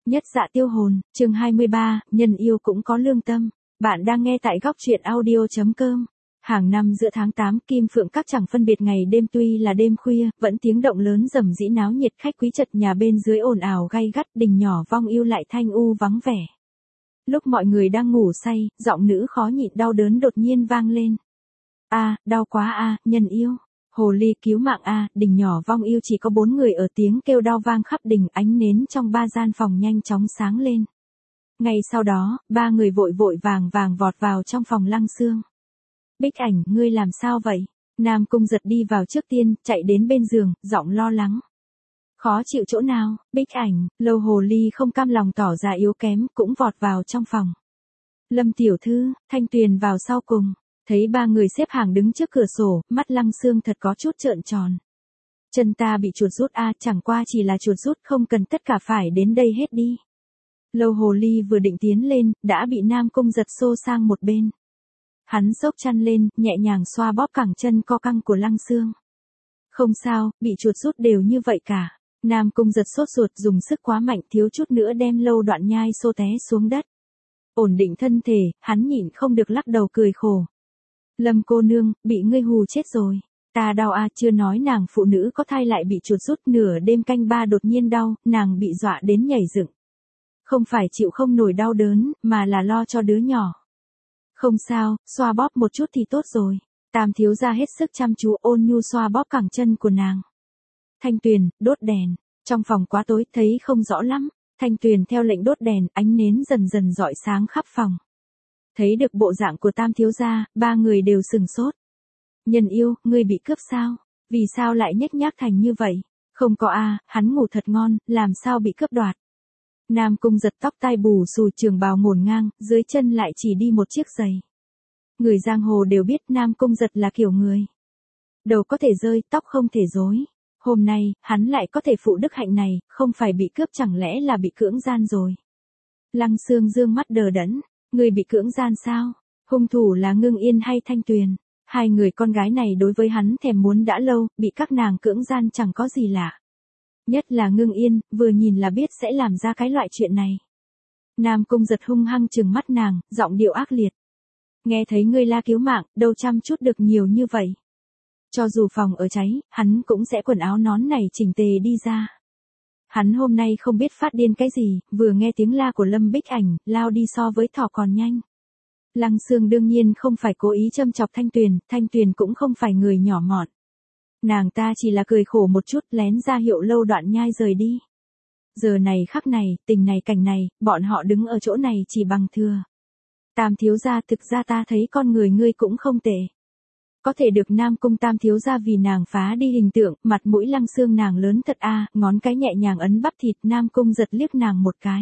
Nhất Dạ Tiêu Hồn, chương 23, nhân yêu cũng có lương tâm. Bạn đang nghe tại góc truyện audio.com. Hàng năm giữa tháng 8, Kim Phượng Các chẳng phân biệt ngày đêm, tuy là đêm khuya, vẫn tiếng động lớn rầm rĩ náo nhiệt, khách quý chật nhà bên dưới ồn ào gay gắt, đình nhỏ vong yêu lại thanh u vắng vẻ. Lúc mọi người đang ngủ say, giọng nữ khó nhịn đau đớn đột nhiên vang lên. Đau quá nhân yêu. Hồ ly cứu mạng đình nhỏ vong yêu chỉ có 4 người ở, tiếng kêu đau vang khắp đình, ánh nến trong 3 gian phòng nhanh chóng sáng lên. Ngay sau đó, 3 người vội vội vàng vọt vào trong phòng Lăng Sương. Bích Ảnh, ngươi làm sao vậy? Nam Cung Giật đi vào trước tiên, chạy đến bên giường, giọng lo lắng. Khó chịu chỗ nào? Bích Ảnh, Lâu hồ ly không cam lòng tỏ ra yếu kém, cũng vọt vào trong phòng. Lâm tiểu thư, Thanh Tuyền vào sau cùng. Thấy 3 người xếp hàng đứng trước cửa sổ, mắt Lăng Sương thật có chút trợn tròn. Chân ta bị chuột rút chẳng qua chỉ là chuột rút, không cần tất cả phải đến đây hết đi. Lâu hồ ly vừa định tiến lên, đã bị Nam Cung Giật xô sang một bên. Hắn xốc chăn lên, nhẹ nhàng xoa bóp cẳng chân co căng của Lăng Sương. Không sao, bị chuột rút đều như vậy cả. Nam Cung Giật sốt ruột dùng sức quá mạnh, thiếu chút nữa đem Lâu Đoạn Nhai xô té xuống đất. Ổn định thân thể, hắn nhịn không được lắc đầu cười khổ. Lâm cô nương, bị ngươi hù chết rồi. Ta đau chưa nói nàng phụ nữ có thai lại bị chuột rút, nửa đêm canh 3 đột nhiên đau, nàng bị dọa đến nhảy dựng. Không phải chịu không nổi đau đớn, mà là lo cho đứa nhỏ. Không sao, xoa bóp một chút thì tốt rồi. Tam thiếu gia hết sức chăm chú ôn nhu xoa bóp cẳng chân của nàng. Thanh Tuyền, đốt đèn. Trong phòng quá tối, thấy không rõ lắm. Thanh Tuyền theo lệnh đốt đèn, ánh nến dần dần rọi sáng khắp phòng. Thấy được bộ dạng của Tam thiếu gia, 3 người đều sừng sốt. Nhân yêu, ngươi bị cướp sao? Vì sao lại nhếch nhác thành như vậy? Không có hắn ngủ thật ngon, làm sao bị cướp đoạt? Nam Cung Giật tóc tai bù xù, trường bào ngổn ngang, dưới chân lại chỉ đi một chiếc giày. Người giang hồ đều biết Nam Cung Giật là kiểu người đầu có thể rơi, tóc không thể rối. Hôm nay, hắn lại có thể phụ đức hạnh này, không phải bị cướp chẳng lẽ là bị cưỡng gian rồi? Lăng Sương dương mắt đờ đẫn. Người bị cưỡng gian sao? Hung thủ là Ngưng Yên hay Thanh Tuyền? 2 người con gái này đối với hắn thèm muốn đã lâu, bị các nàng cưỡng gian chẳng có gì lạ. Nhất là Ngưng Yên, vừa nhìn là biết sẽ làm ra cái loại chuyện này. Nam Cung Giật hung hăng trừng mắt nàng, giọng điệu ác liệt. Nghe thấy ngươi la cứu mạng, đâu chăm chút được nhiều như vậy. Cho dù phòng ở cháy, hắn cũng sẽ quần áo nón này chỉnh tề đi ra. Hắn hôm nay không biết phát điên cái gì, vừa nghe tiếng la của Lâm Bích Ảnh, lao đi so với thỏ còn nhanh. Lăng Sương đương nhiên không phải cố ý châm chọc Thanh Tuyền cũng không phải người nhỏ mọn. Nàng ta chỉ là cười khổ một chút, lén ra hiệu Lâu Đoạn Nhai rời đi. Giờ này khắc này, tình này cảnh này, bọn họ đứng ở chỗ này chỉ bằng thừa. Tam thiếu gia, thực ra ta thấy con người ngươi cũng không tệ. Có thể được Nam Cung Tam thiếu gia vì nàng phá đi hình tượng, mặt mũi Lăng Sương nàng lớn thật ngón cái nhẹ nhàng ấn bắp thịt, Nam Cung Giật liếc nàng một cái.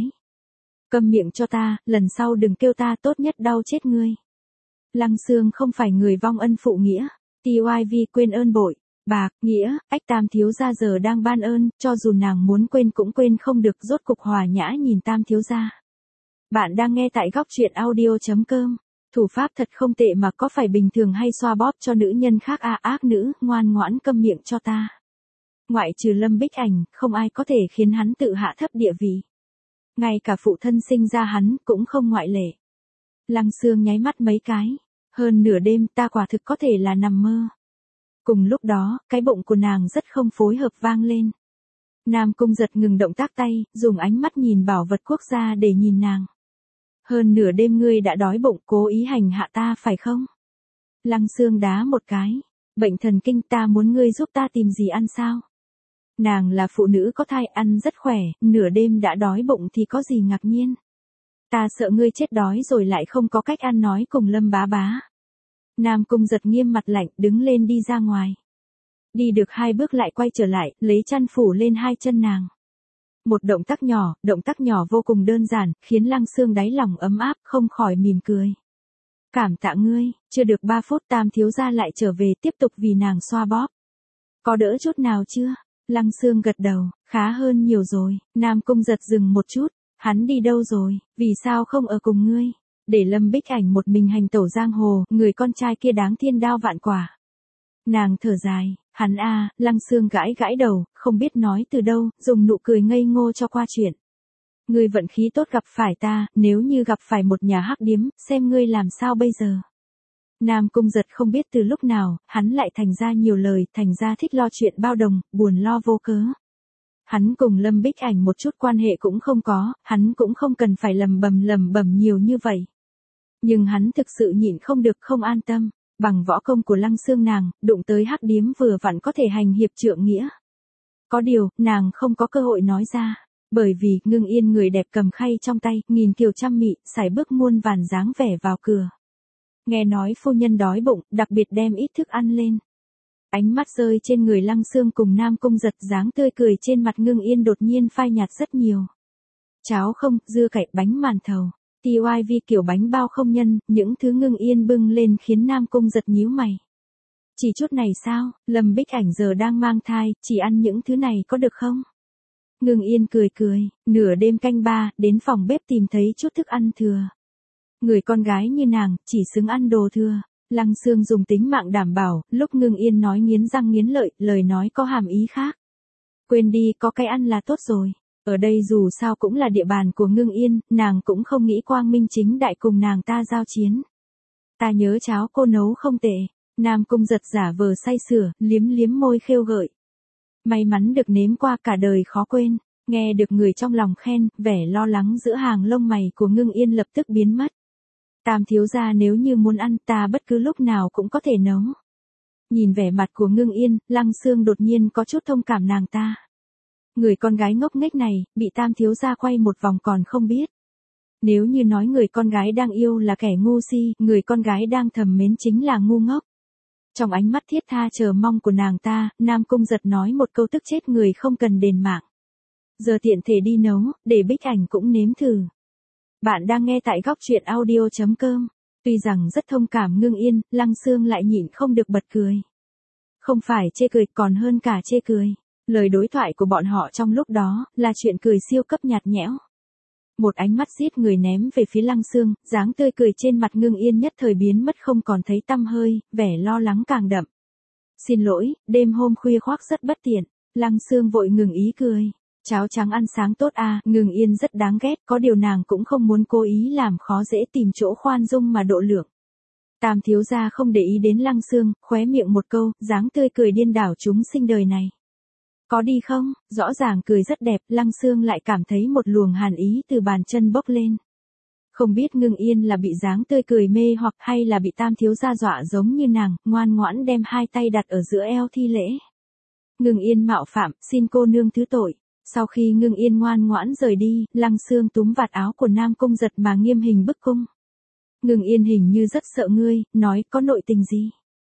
Câm miệng cho ta, lần sau đừng kêu ta, tốt nhất đau chết ngươi. Lăng Sương không phải người vong ân phụ nghĩa, TYV quên ơn bội, bạc, nghĩa, Tam thiếu gia giờ đang ban ơn, cho dù nàng muốn quên cũng quên không được, rốt cục hòa nhã nhìn Tam thiếu gia. Bạn đang nghe tại góc truyện audio.com. Thủ pháp thật không tệ mà có phải bình thường hay xoa bóp cho nữ nhân khác ác nữ, ngoan ngoãn câm miệng cho ta. Ngoại trừ Lâm Bích Ảnh, không ai có thể khiến hắn tự hạ thấp địa vị. Ngay cả phụ thân sinh ra hắn cũng không ngoại lệ. Lăng Sương nháy mắt mấy cái. Hơn nửa đêm ta quả thực có thể là nằm mơ. Cùng lúc đó, cái bụng của nàng rất không phối hợp vang lên. Nam Cung Giật ngừng động tác tay, dùng ánh mắt nhìn bảo vật quốc gia để nhìn nàng. Hơn nửa đêm ngươi đã đói bụng, cố ý hành hạ ta phải không? Lăng Sương đá một cái. Bệnh thần kinh, ta muốn ngươi giúp ta tìm gì ăn sao? Nàng là phụ nữ có thai, ăn rất khỏe, nửa đêm đã đói bụng thì có gì ngạc nhiên. Ta sợ ngươi chết đói rồi lại không có cách ăn, nói cùng Lâm bá bá. Nam Cung Giật nghiêm mặt lạnh, đứng lên đi ra ngoài. Đi được 2 bước lại quay trở lại, lấy chăn phủ lên 2 chân nàng. Một động tác nhỏ vô cùng đơn giản, khiến Lăng Sương đáy lòng ấm áp, không khỏi mỉm cười. Cảm tạ ngươi, chưa được 3 phút Tam thiếu gia lại trở về, tiếp tục vì nàng xoa bóp. Có đỡ chút nào chưa? Lăng Sương gật đầu, khá hơn nhiều rồi. Nam Cung Giật dừng một chút, hắn đi đâu rồi, vì sao không ở cùng ngươi? Để Lâm Bích Ảnh một mình hành tẩu giang hồ, người con trai kia đáng thiên đao vạn quả. Nàng thở dài, hắn Lăng Sương gãi gãi đầu, không biết nói từ đâu, dùng nụ cười ngây ngô cho qua chuyện. Ngươi vận khí tốt gặp phải ta, nếu như gặp phải một nhà hắc điếm, xem ngươi làm sao bây giờ. Nam Cung Giật không biết từ lúc nào, hắn lại thành ra nhiều lời, thành ra thích lo chuyện bao đồng, buồn lo vô cớ. Hắn cùng Lâm Bích Ảnh một chút quan hệ cũng không có, hắn cũng không cần phải lầm bầm nhiều như vậy. Nhưng hắn thực sự nhịn không được không an tâm, bằng võ công của Lăng Xương nàng, đụng tới hắc điếm vừa vặn có thể hành hiệp trượng nghĩa. Có điều, nàng không có cơ hội nói ra, bởi vì Ngưng Yên người đẹp cầm khay trong tay, nghìn kiều trăm mị, sải bước muôn vàn dáng vẻ vào cửa. Nghe nói phu nhân đói bụng, đặc biệt đem ít thức ăn lên. Ánh mắt rơi trên người Lăng Xương cùng Nam Cung Giật, dáng tươi cười trên mặt Ngưng Yên đột nhiên phai nhạt rất nhiều. Cháo không, dưa cải, bánh màn thầu, TYV kiểu bánh bao không nhân, những thứ Ngưng Yên bưng lên khiến Nam Cung Giật nhíu mày. Chỉ chút này sao, Lâm Bích Ảnh giờ đang mang thai, chỉ ăn những thứ này có được không? Ngưng Yên cười cười, nửa đêm canh ba, đến phòng bếp tìm thấy chút thức ăn thừa. Người con gái như nàng, chỉ xứng ăn đồ thừa. Lăng Xương dùng tính mạng đảm bảo, lúc Ngưng Yên nói nghiến răng nghiến lợi, lời nói có hàm ý khác. Quên đi, có cái ăn là tốt rồi. Ở đây dù sao cũng là địa bàn của Ngưng Yên, nàng cũng không nghĩ quang minh chính đại cùng nàng ta giao chiến. Ta nhớ cháo cô nấu không tệ. Nam Cung Giật giả vờ say sưa, liếm liếm môi khêu gợi. May mắn được nếm qua cả đời khó quên. Nghe được người trong lòng khen, vẻ lo lắng giữa hàng lông mày của Ngưng Yên lập tức biến mất. Tam thiếu gia nếu như muốn ăn, ta bất cứ lúc nào cũng có thể nấu. Nhìn vẻ mặt của Ngưng Yên, Lăng Xương đột nhiên có chút thông cảm nàng ta. Người con gái ngốc nghếch này, bị tam thiếu gia quay một vòng còn không biết. Nếu như nói người con gái đang yêu là kẻ ngu si, người con gái đang thầm mến chính là ngu ngốc. Trong ánh mắt thiết tha chờ mong của nàng ta, Nam Cung Giật nói một câu tức chết người không cần đền mạng. Giờ tiện thể đi nấu, để Bích Ảnh cũng nếm thử. Bạn đang nghe tại góc truyện audio.com. Tuy rằng rất thông cảm Ngưng Yên, Lăng Xương lại nhịn không được bật cười. Không phải chê cười, còn hơn cả chê cười. Lời đối thoại của bọn họ trong lúc đó, là chuyện cười siêu cấp nhạt nhẽo. Một ánh mắt giết người ném về phía Lăng Xương, dáng tươi cười trên mặt Ngưng Yên nhất thời biến mất không còn thấy tăm hơi, vẻ lo lắng càng đậm. Xin lỗi, đêm hôm khuya khoác rất bất tiện. Lăng Xương vội ngừng ý cười. Cháo trắng ăn sáng tốt à, Ngưng Yên rất đáng ghét, có điều nàng cũng không muốn cố ý làm khó dễ tìm chỗ khoan dung mà độ lượng. Tam thiếu gia không để ý đến Lăng Xương, khóe miệng một câu, dáng tươi cười điên đảo chúng sinh đời này. Có đi không? Rõ ràng cười rất đẹp, Lăng Xương lại cảm thấy một luồng hàn ý từ bàn chân bốc lên. Không biết Ngưng Yên là bị dáng tươi cười mê hoặc hay là bị tam thiếu gia dọa giống như nàng, ngoan ngoãn đem hai tay đặt ở giữa eo thi lễ. Ngưng Yên mạo phạm, xin cô nương thứ tội. Sau khi Ngưng Yên ngoan ngoãn rời đi, Lăng Xương túm vạt áo của Nam Cung Giật mà nghiêm hình bức cung. Ngưng Yên hình như rất sợ ngươi, nói có nội tình gì.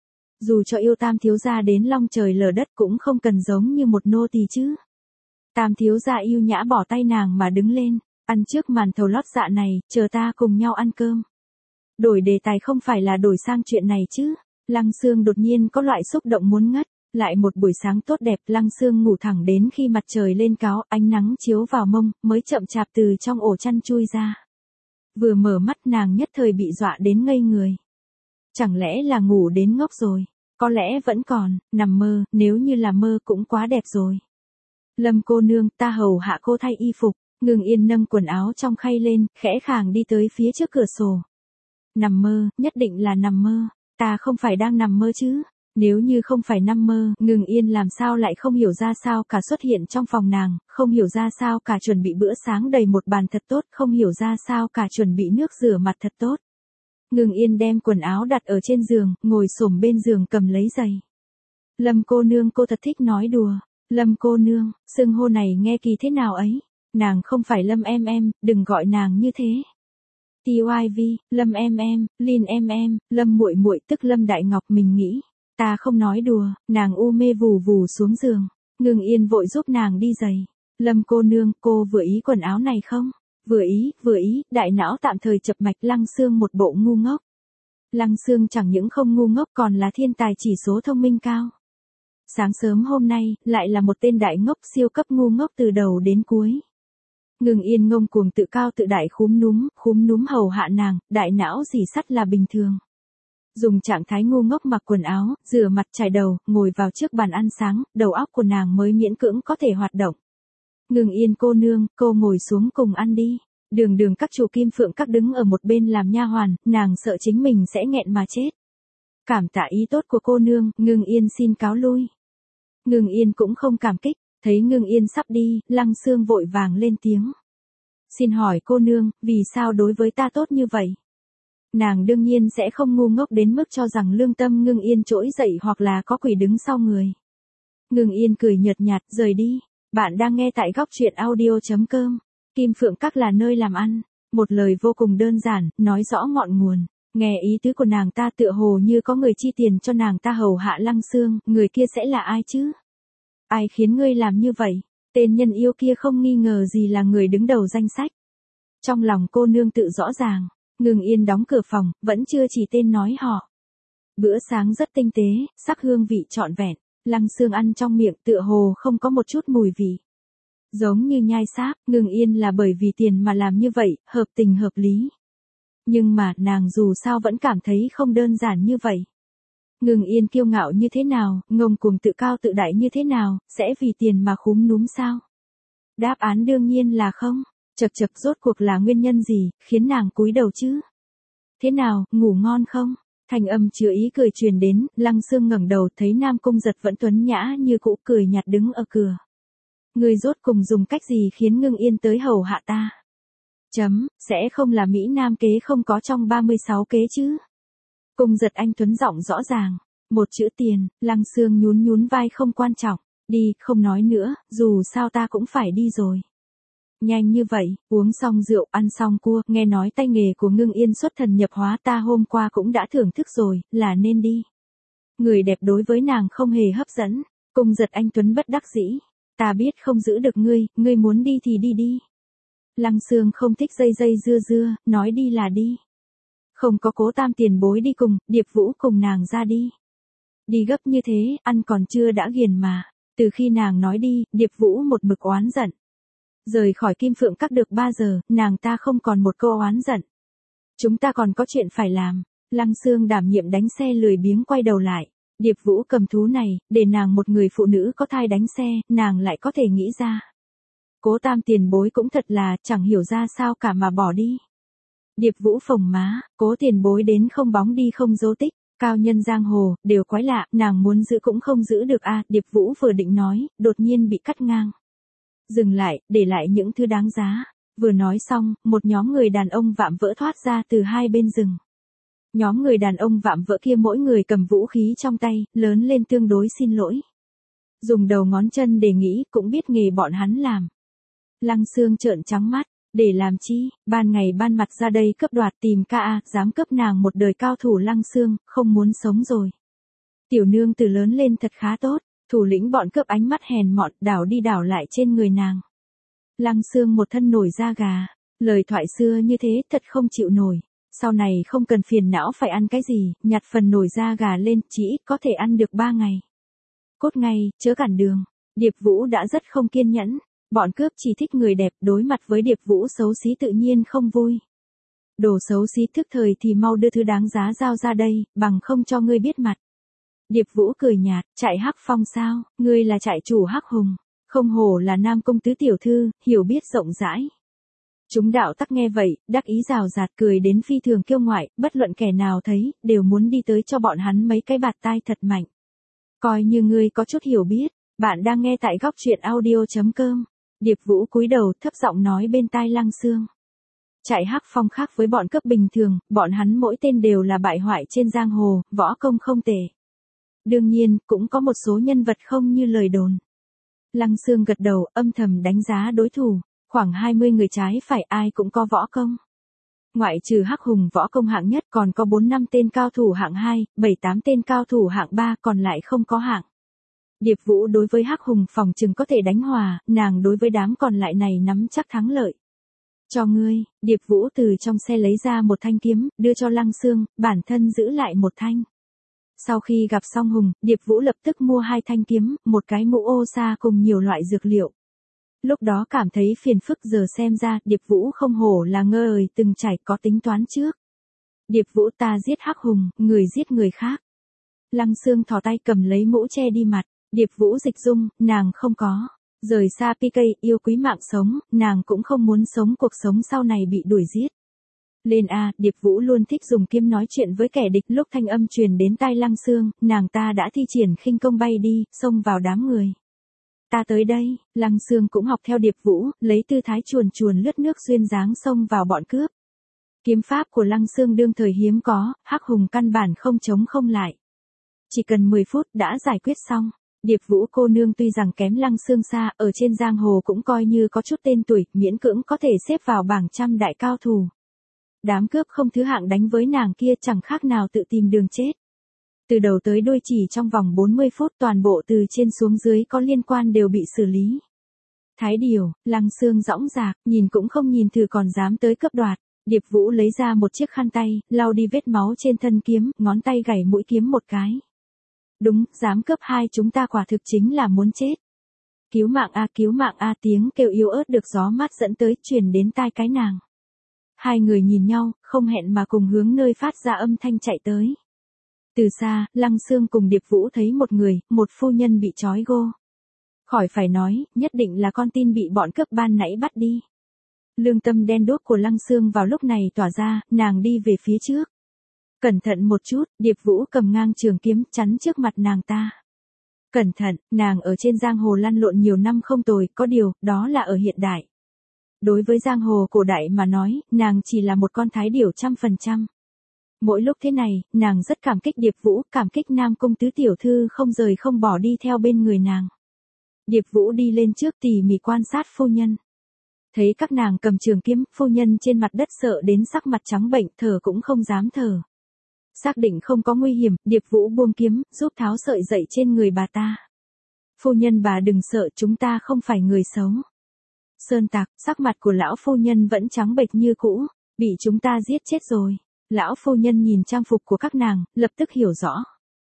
Dù cho yêu tam thiếu gia đến long trời lở đất cũng không cần giống như một nô tỳ chứ. Tam thiếu gia yêu nhã bỏ tay nàng mà đứng lên, ăn trước màn thầu lót dạ này, chờ ta cùng nhau ăn cơm. Đổi đề tài không phải là đổi sang chuyện này chứ. Lăng Xương đột nhiên có loại xúc động muốn ngất. Lại một buổi sáng tốt đẹp, Lăng Xương ngủ thẳng đến khi mặt trời lên cao, ánh nắng chiếu vào mông, mới chậm chạp từ trong ổ chăn chui ra. Vừa mở mắt nàng nhất thời bị dọa đến ngây người. Chẳng lẽ là ngủ đến ngốc rồi? Có lẽ vẫn còn, nằm mơ, nếu như là mơ cũng quá đẹp rồi. Lâm cô nương, ta hầu hạ cô thay y phục. Ngưng Yên nâng quần áo trong khay lên, khẽ khàng đi tới phía trước cửa sổ. Nằm mơ, nhất định là nằm mơ. Ta không phải đang nằm mơ chứ? Nếu như không phải nằm mơ, Ngưng Yên làm sao lại không hiểu ra sao cả xuất hiện trong phòng nàng, không hiểu ra sao cả chuẩn bị bữa sáng đầy một bàn thật tốt, không hiểu ra sao cả chuẩn bị nước rửa mặt thật tốt. Ngưng Yên đem quần áo đặt ở trên giường, ngồi xổm bên giường cầm lấy giày. Lâm cô nương, cô thật thích nói đùa. Lâm cô nương, xưng hô này nghe kỳ thế nào ấy? Nàng không phải Lâm em, đừng gọi nàng như thế. TYV, Lâm em, Lin em, Lâm muội muội tức Lâm Đại Ngọc mình nghĩ. Ta không nói đùa, nàng u mê vù vù xuống giường. Ngưng Yên vội giúp nàng đi giày. Lâm cô nương, cô vừa ý quần áo này không? Vừa ý, đại não tạm thời chập mạch. Lăng Xương một bộ ngu ngốc. Lăng Xương chẳng những không ngu ngốc còn là thiên tài chỉ số thông minh cao. Sáng sớm hôm nay, lại là một tên đại ngốc siêu cấp ngu ngốc từ đầu đến cuối. Ngưng Yên ngông cuồng tự cao tự đại khúm núm hầu hạ nàng, đại não dì sắt là bình thường. Dùng trạng thái ngu ngốc mặc quần áo, rửa mặt chải đầu, ngồi vào trước bàn ăn sáng, đầu óc của nàng mới miễn cưỡng có thể hoạt động. Ngưng Yên cô nương, cô ngồi xuống cùng ăn đi. Đường Đường các chủ Kim Phượng các đứng ở một bên làm nha hoàn, nàng sợ chính mình sẽ nghẹn mà chết. Cảm tạ ý tốt của cô nương, Ngưng Yên xin cáo lui. Ngưng Yên cũng không cảm kích, thấy Ngưng Yên sắp đi, Lăng Xương vội vàng lên tiếng. Xin hỏi cô nương, vì sao đối với ta tốt như vậy? Nàng đương nhiên sẽ không ngu ngốc đến mức cho rằng lương tâm Ngưng Yên trỗi dậy hoặc là có quỷ đứng sau người. Ngưng Yên cười nhợt nhạt, rời đi. Bạn đang nghe tại góc truyện audio.com. Kim Phượng các là nơi làm ăn. Một lời vô cùng đơn giản, nói rõ ngọn nguồn. Nghe ý tứ của nàng ta tựa hồ như có người chi tiền cho nàng ta hầu hạ Lăng Xương, người kia sẽ là ai chứ? Ai khiến ngươi làm như vậy? Tên nhân yêu kia không nghi ngờ gì là người đứng đầu danh sách. Trong lòng cô nương tự rõ ràng, Ngưng Yên đóng cửa phòng, vẫn chưa chỉ tên nói họ. Bữa sáng rất tinh tế, sắc hương vị trọn vẹn, Lăng Xương ăn trong miệng tựa hồ không có một chút mùi vị. Giống như nhai sáp, Ngưng Yên là bởi vì tiền mà làm như vậy, hợp tình hợp lý. Nhưng mà nàng dù sao vẫn cảm thấy không đơn giản như vậy. Ngưng Yên kiêu ngạo như thế nào, ngông cuồng tự cao tự đại như thế nào, sẽ vì tiền mà khúm núm sao? Đáp án đương nhiên là không. Chật chật, rốt cuộc là nguyên nhân gì, khiến nàng cúi đầu chứ? Thế nào, ngủ ngon không? Thanh âm chứa ý cười truyền đến, Lăng Xương ngẩng đầu thấy Nam Cung Giật vẫn tuấn nhã như cũ cười nhạt đứng ở cửa. Ngươi rốt cùng dùng cách gì khiến Ngưng Yên tới hầu hạ ta? Sẽ không là Mỹ Nam kế không có trong 36 kế chứ? Cung Giật anh tuấn giọng rõ ràng, một chữ tiền. Lăng Xương nhún nhún vai, không quan trọng, đi, không nói nữa, dù sao ta cũng phải đi rồi. Nhanh như vậy, uống xong rượu, ăn xong cua, nghe nói tay nghề của Ngưng Yên xuất thần nhập hóa, ta hôm qua cũng đã thưởng thức rồi, là nên đi. Người đẹp đối với nàng không hề hấp dẫn. Cung Giật anh tuấn bất đắc dĩ, ta biết không giữ được ngươi, ngươi muốn đi thì đi đi. Lăng Xương không thích dây dây dưa dưa, nói đi là đi. Không có Cố Tam tiền bối đi cùng, Điệp Vũ cùng nàng ra đi. Đi gấp như thế, ăn còn chưa đã ghiền mà. Từ khi nàng nói đi, Điệp Vũ một mực oán giận. Rời khỏi Kim Phượng các được 3 giờ, nàng ta không còn một câu oán giận. Chúng ta còn có chuyện phải làm. Lăng Xương đảm nhiệm đánh xe lười biếng quay đầu lại. Điệp Vũ cầm thú này, để nàng một người phụ nữ có thai đánh xe, nàng lại có thể nghĩ ra. Cố Tam tiền bối cũng thật là, chẳng hiểu ra sao cả mà bỏ đi. Điệp Vũ phồng má, Cố tiền bối đến không bóng đi không dấu tích, cao nhân giang hồ, đều quái lạ, nàng muốn giữ cũng không giữ được a. Điệp Vũ vừa định nói, đột nhiên bị cắt ngang. Dừng lại, để lại những thứ đáng giá. Vừa nói xong, một nhóm người đàn ông vạm vỡ thoát ra từ hai bên rừng. Nhóm người đàn ông vạm vỡ kia mỗi người cầm vũ khí trong tay, lớn lên tương đối xin lỗi. Dùng đầu ngón chân để nghĩ, cũng biết nghề bọn hắn làm. Lăng Xương trợn trắng mắt, để làm chi, ban ngày ban mặt ra đây cướp đoạt tìm ca, dám cướp nàng một đời cao thủ. Lăng Xương, không muốn sống rồi. Tiểu nương từ lớn lên thật khá tốt, thủ lĩnh bọn cướp ánh mắt hèn mọn, đảo đi đảo lại trên người nàng. Lăng Xương một thân nổi da gà, lời thoại xưa như thế thật không chịu nổi. Sau này không cần phiền não phải ăn cái gì, nhặt phần nổi da gà lên, chỉ ít có thể ăn được 3 ngày. Cốt ngay, chớ cản đường. Điệp Vũ đã rất không kiên nhẫn. Bọn cướp chỉ thích người đẹp, đối mặt với Điệp Vũ xấu xí tự nhiên không vui. Đồ xấu xí thức thời thì mau đưa thứ đáng giá giao ra đây, bằng không cho ngươi biết mặt. Điệp Vũ cười nhạt, trại Hắc Phong sao, ngươi là trại chủ Hắc Hùng, không hổ là Nam Cung tứ tiểu thư, hiểu biết rộng rãi. Chúng đạo tắc nghe vậy, đắc ý rào rạt cười đến phi thường kiêu ngoại, bất luận kẻ nào thấy, đều muốn đi tới cho bọn hắn mấy cái bạt tai thật mạnh. Coi như ngươi có chút hiểu biết, bạn đang nghe tại góc truyện audio.com. Điệp Vũ cúi đầu thấp giọng nói bên tai Lăng Xương. Trại Hắc Phong khác với bọn cướp bình thường, bọn hắn mỗi tên đều là bại hoại trên giang hồ, võ công không tệ. Đương nhiên, cũng có một số nhân vật không như lời đồn. Lăng Xương gật đầu, âm thầm đánh giá đối thủ, khoảng 20 người trái phải ai cũng có võ công. Ngoại trừ Hắc Hùng võ công hạng nhất còn có 4-5 tên cao thủ hạng 2, 7-8 tên cao thủ hạng 3 còn lại không có hạng. Điệp Vũ đối với Hắc Hùng phòng chừng có thể đánh hòa, nàng đối với đám còn lại này nắm chắc thắng lợi. Cho ngươi, Điệp Vũ từ trong xe lấy ra một thanh kiếm, đưa cho Lăng Xương, bản thân giữ lại một thanh. Sau khi gặp xong Hùng, Điệp Vũ lập tức mua 2 thanh kiếm, một cái mũ ô sa cùng nhiều loại dược liệu. Lúc đó cảm thấy phiền phức, giờ xem ra, Điệp Vũ không hổ là ngơ ời từng trải, có tính toán trước. Điệp Vũ, ta giết Hắc Hùng, người giết người khác. Lăng Xương thò tay cầm lấy mũ che đi mặt. Điệp Vũ dịch dung, nàng không có. Rời xa PK, yêu quý mạng sống, nàng cũng không muốn sống cuộc sống sau này bị đuổi giết. Lên A, Điệp Vũ luôn thích dùng kiếm nói chuyện với kẻ địch. Lúc thanh âm truyền đến tai Lăng Xương, nàng ta đã thi triển khinh công bay đi, xông vào đám người. Ta tới đây, Lăng Xương cũng học theo Điệp Vũ, lấy tư thái chuồn chuồn lướt nước duyên dáng xông vào bọn cướp. Kiếm pháp của Lăng Xương đương thời hiếm có, Hắc Hùng căn bản không chống không lại. Chỉ cần 10 phút đã giải quyết xong. Điệp Vũ cô nương tuy rằng kém Lăng Xương xa, ở trên giang hồ cũng coi như có chút tên tuổi, miễn cưỡng có thể xếp vào bảng trăm đại cao thủ. Đám cướp không thứ hạng đánh với nàng kia chẳng khác nào tự tìm đường chết. Từ đầu tới đuôi chỉ trong vòng 40 phút toàn bộ từ trên xuống dưới có liên quan đều bị xử lý. Thái điều, Lăng Xương dõng dạc, nhìn cũng không nhìn thử còn dám tới cướp đoạt. Điệp Vũ lấy ra một chiếc khăn tay, lau đi vết máu trên thân kiếm, ngón tay gảy mũi kiếm một cái. Đúng, dám cướp hai chúng ta quả thực chính là muốn chết. Cứu mạng a, tiếng kêu yếu ớt được gió mát dẫn tới truyền đến tai cái nàng. Hai người nhìn nhau, không hẹn mà cùng hướng nơi phát ra âm thanh chạy tới. Từ xa, Lăng Xương cùng Điệp Vũ thấy một người, một phu nhân bị trói gô. Khỏi phải nói, nhất định là con tin bị bọn cướp ban nãy bắt đi. Lương tâm đen đuốc của Lăng Xương vào lúc này tỏa ra, nàng đi về phía trước. Cẩn thận một chút, Điệp Vũ cầm ngang trường kiếm chắn trước mặt nàng ta. Cẩn thận, nàng ở trên giang hồ lăn lộn nhiều năm không tồi, có điều, đó là ở hiện đại. Đối với giang hồ cổ đại mà nói, nàng chỉ là một con thái điểu 100%. Mỗi lúc thế này, nàng rất cảm kích Điệp Vũ, cảm kích Nam Cung tứ tiểu thư không rời không bỏ đi theo bên người nàng. Điệp Vũ đi lên trước tỉ mỉ quan sát phu nhân. Thấy các nàng cầm trường kiếm, phu nhân trên mặt đất sợ đến sắc mặt trắng bệnh, thở cũng không dám thở. Xác định không có nguy hiểm, Điệp Vũ buông kiếm, giúp tháo sợi dậy trên người bà ta. Phu nhân bà đừng sợ, chúng ta không phải người xấu. Sơn Tạc, sắc mặt của lão phu nhân vẫn trắng bệch như cũ, bị chúng ta giết chết rồi. Lão phu nhân nhìn trang phục của các nàng, lập tức hiểu rõ.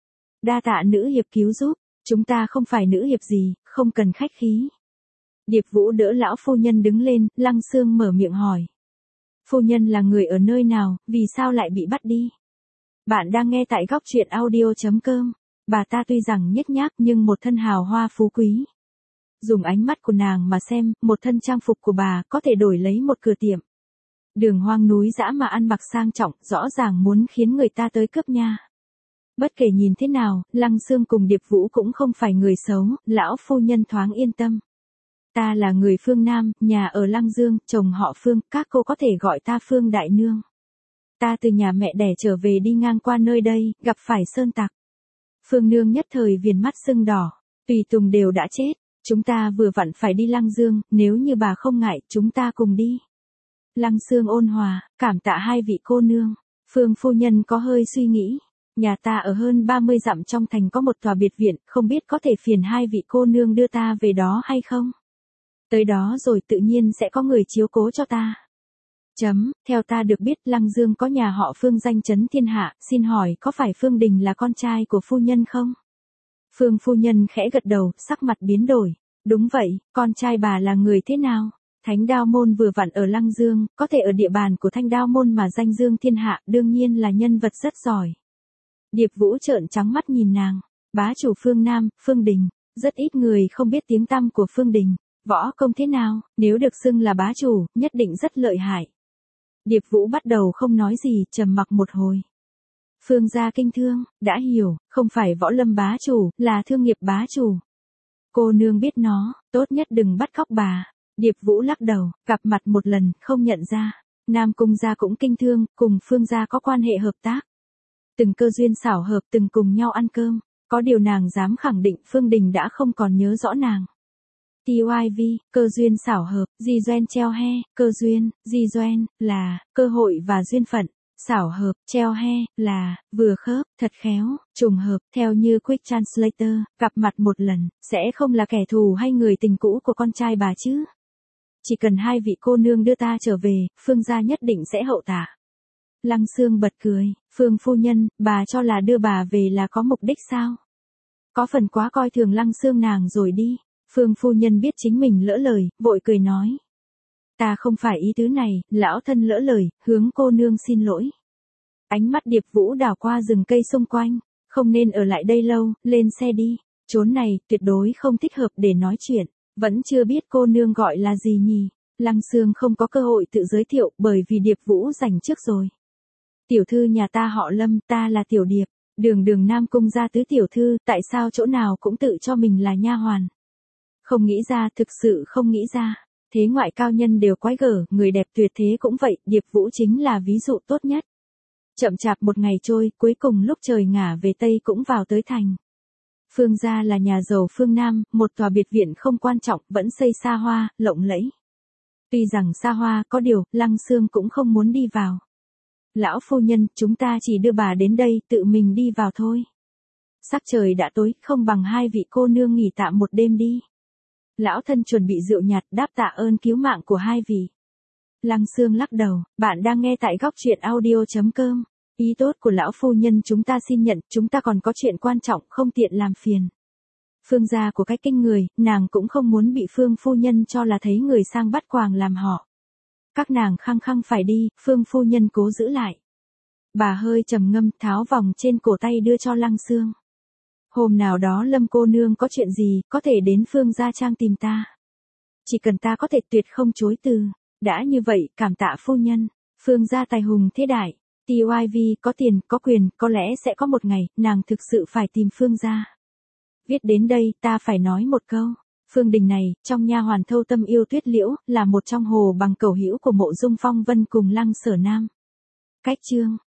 Đa tạ nữ hiệp cứu giúp, chúng ta không phải nữ hiệp gì, không cần khách khí. Điệp Vũ đỡ lão phu nhân đứng lên, Lăng Xương mở miệng hỏi. Phu nhân là người ở nơi nào, vì sao lại bị bắt đi? Bạn đang nghe tại góc truyện audio.com. Bà ta tuy rằng nhếch nhác nhưng một thân hào hoa phú quý. Dùng ánh mắt của nàng mà xem, một thân trang phục của bà có thể đổi lấy một cửa tiệm. Đường hoang núi dã mà ăn mặc sang trọng, rõ ràng muốn khiến người ta tới cướp nha. Bất kể nhìn thế nào, Lăng Xương cùng Điệp Vũ cũng không phải người xấu, lão phu nhân thoáng yên tâm. Ta là người phương Nam, nhà ở Lăng Dương, chồng họ Phương, các cô có thể gọi ta Phương Đại Nương. Ta từ nhà mẹ đẻ trở về đi ngang qua nơi đây, gặp phải Sơn Tặc. Phương Nương nhất thời viền mắt sưng đỏ, tùy tùng đều đã chết, chúng ta vừa vặn phải đi Lăng Dương, nếu như bà không ngại, chúng ta cùng đi. Lăng Xương ôn hòa, cảm tạ hai vị cô nương. Phương phu nhân có hơi suy nghĩ, nhà ta ở hơn 30 dặm trong thành có một tòa biệt viện, không biết có thể phiền hai vị cô nương đưa ta về đó hay không? Tới đó rồi tự nhiên sẽ có người chiếu cố cho ta. Theo ta được biết Lăng Dương có nhà họ Phương danh chấn thiên hạ, xin hỏi có phải Phương Đình là con trai của phu nhân không? Phương phu nhân khẽ gật đầu, sắc mặt biến đổi. Đúng vậy, con trai bà là người thế nào? Thánh Đao Môn vừa vặn ở Lăng Dương, có thể ở địa bàn của Thanh Đao Môn mà danh dương thiên hạ, đương nhiên là nhân vật rất giỏi. Điệp Vũ trợn trắng mắt nhìn nàng, bá chủ Phương Nam, Phương Đình, rất ít người không biết tiếng tăm của Phương Đình, võ công thế nào, nếu được xưng là bá chủ, nhất định rất lợi hại. Điệp Vũ bắt đầu không nói gì, trầm mặc một hồi. Phương gia kinh thương, đã hiểu, không phải võ lâm bá chủ, là thương nghiệp bá chủ. Cô nương biết nó, tốt nhất đừng bắt cóc bà. Điệp Vũ lắc đầu, gặp mặt một lần, không nhận ra. Nam Cung gia cũng kinh thương, cùng Phương gia có quan hệ hợp tác. Từng cơ duyên xảo hợp, từng cùng nhau ăn cơm. Có điều nàng dám khẳng định Phương Đình đã không còn nhớ rõ nàng. TYV, cơ duyên xảo hợp, di doen treo he, cơ duyên, di doen, là, cơ hội và duyên phận. Xảo hợp, treo he, là, vừa khớp, thật khéo, trùng hợp, theo như Quick Translator, gặp mặt một lần, sẽ không là kẻ thù hay người tình cũ của con trai bà chứ. Chỉ cần hai vị cô nương đưa ta trở về, Phương gia nhất định sẽ hậu tạ. Lăng Xương bật cười, Phương phu nhân, bà cho là đưa bà về là có mục đích sao? Có phần quá coi thường Lăng Xương nàng rồi đi. Phương phu nhân biết chính mình lỡ lời, vội cười nói. Ta không phải ý tứ này, lão thân lỡ lời, hướng cô nương xin lỗi. Ánh mắt Điệp Vũ đảo qua rừng cây xung quanh, không nên ở lại đây lâu, lên xe đi, chốn này tuyệt đối không thích hợp để nói chuyện. Vẫn chưa biết cô nương gọi là gì nhỉ? Lăng Xương không có cơ hội tự giới thiệu bởi vì Điệp Vũ giành trước rồi. Tiểu thư nhà ta họ Lâm, ta là Tiểu Điệp, đường đường Nam Cung gia tứ tiểu thư, tại sao chỗ nào cũng tự cho mình là nha hoàn. Không nghĩ ra, thực sự không nghĩ ra. Thế ngoại cao nhân đều quái gở, người đẹp tuyệt thế cũng vậy, Điệp Vũ chính là ví dụ tốt nhất. Chậm chạp một ngày trôi, cuối cùng lúc trời ngả về Tây cũng vào tới thành. Phương gia là nhà giàu phương Nam, một tòa biệt viện không quan trọng, vẫn xây xa hoa, lộng lẫy. Tuy rằng xa hoa, có điều, Lăng Xương cũng không muốn đi vào. Lão phu nhân, chúng ta chỉ đưa bà đến đây, tự mình đi vào thôi. Sắc trời đã tối, không bằng hai vị cô nương nghỉ tạm một đêm đi. Lão thân chuẩn bị rượu nhạt đáp tạ ơn cứu mạng của hai vị. Lăng Xương lắc đầu, bạn đang nghe tại góc truyện audio.com. Ý tốt của lão phu nhân chúng ta xin nhận, chúng ta còn có chuyện quan trọng không tiện làm phiền. Phương gia của cái kinh người, nàng cũng không muốn bị Phương phu nhân cho là thấy người sang bắt quàng làm họ. Các nàng khăng khăng phải đi, Phương phu nhân cố giữ lại. Bà hơi trầm ngâm, tháo vòng trên cổ tay đưa cho Lăng Xương. Hôm nào đó Lâm cô nương có chuyện gì, có thể đến Phương gia trang tìm ta. Chỉ cần ta có thể tuyệt không chối từ. Đã như vậy, cảm tạ phu nhân. Phương gia tài hùng thế đại. TYV có tiền, có quyền, có lẽ sẽ có một ngày, nàng thực sự phải tìm Phương gia. Viết đến đây, ta phải nói một câu. Phương Đình này, trong nha hoàn thâu tâm yêu Tuyết Liễu, là một trong hồ bằng cẩu hữu của Mộ Dung Phong Vân cùng Lăng Sở Nam. Cách chương